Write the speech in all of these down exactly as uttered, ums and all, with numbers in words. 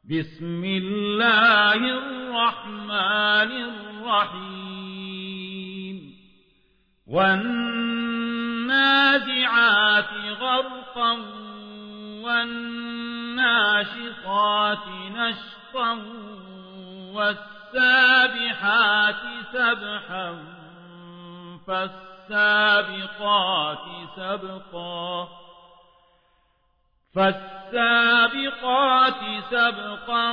بسم الله الرحمن الرحيم والنازعات غرقا والناشطات نشطا والسابحات سبحا فالسابقات سبقا فالسابقات سبقا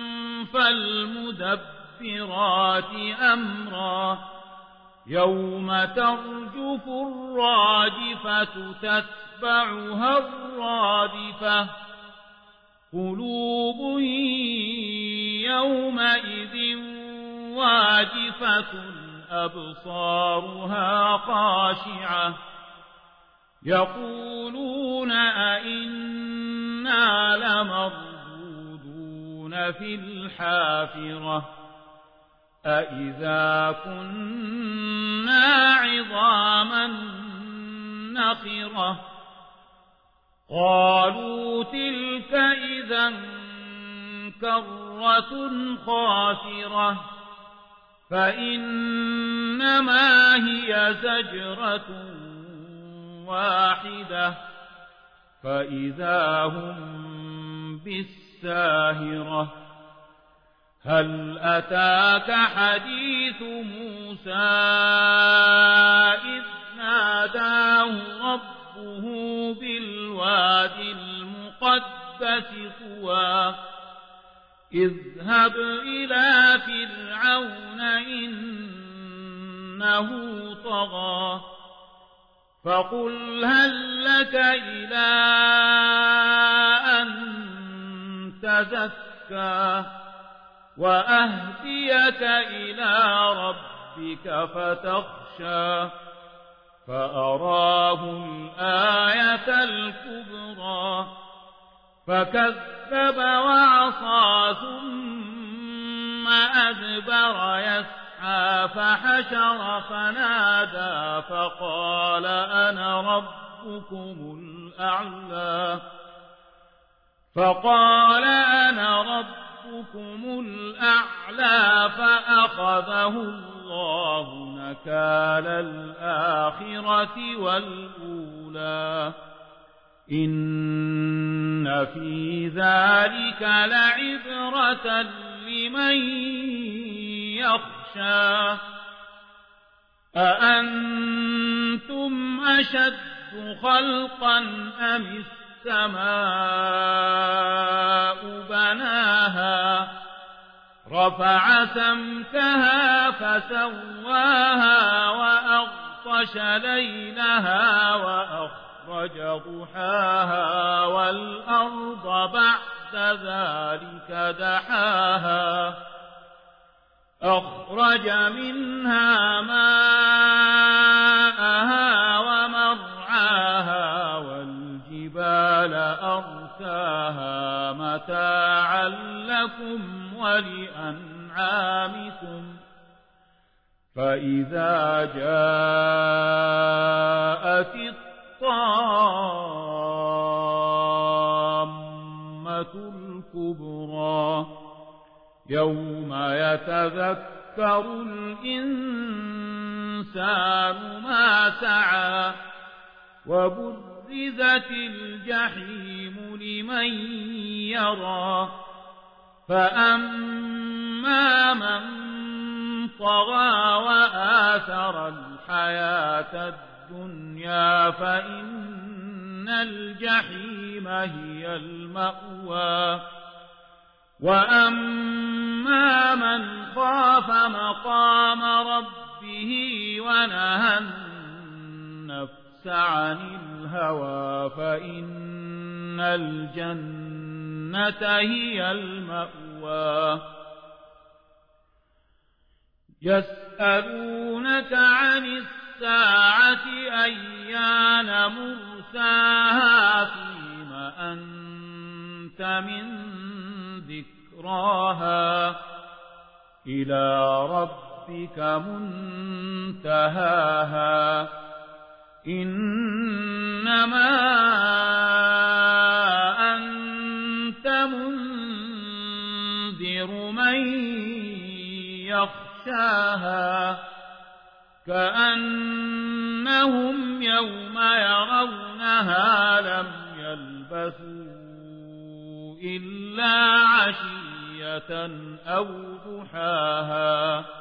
فالمدبرات أمرا يوم ترجف الراجفة تتبعها الرادفة قلوب يومئذ واجفة أبصارها خاشعة يقولون أئنا لمردودون في الحافرة أئذا كنا عظاما نخرة قالوا تلك إذا كرة خاسرة فإنما هي زجرة واحدة فإذا هم بالساهرة هل أتاك حديث موسى إذ ناداه ربه بالواد المقدس طوى اذهب إلى فرعون إنه طغى فقل هل لك إلى أن تزكى وأهديك إلى ربك فتخشى فأراه الآية الكبرى فكذب وعصى ثم أدبر يسعى فحشر فنادى فقال أنا ربكم الأعلى فقال أنا ربكم الأعلى فأخذه الله نكال الآخرة والأولى إن في ذلك لعبرة لمن يخشى أأنتم أشد خلقا أم السماء بناها رفع سمكها فسواها وأغطش ليلها وأخرج ضحاها والأرض بعد ذلك دحاها أخرج منها ماءها ومرعاها والجبال أرساها متاعا لكم ولأنعامكم فإذا جاءت الطامة الكبرى يوم يتذكر الإنسان ما سعى وبرزت الجحيم لمن يرى فأما من طغى وآثر الحياة الدنيا فإن الجحيم هي المأوى وأما من خاف مقام ربه ونهى النفس عن الهوى فإن الجنة هي المأوى يسألونك عن الساعة أيان مرساها فيما أنت من ذكراها إلى ربك منتهاها إنما أنت منذر تنذر من يخشاها كأنهم يوم يرونها لم يلبثوا إلا عشية أو ضحاها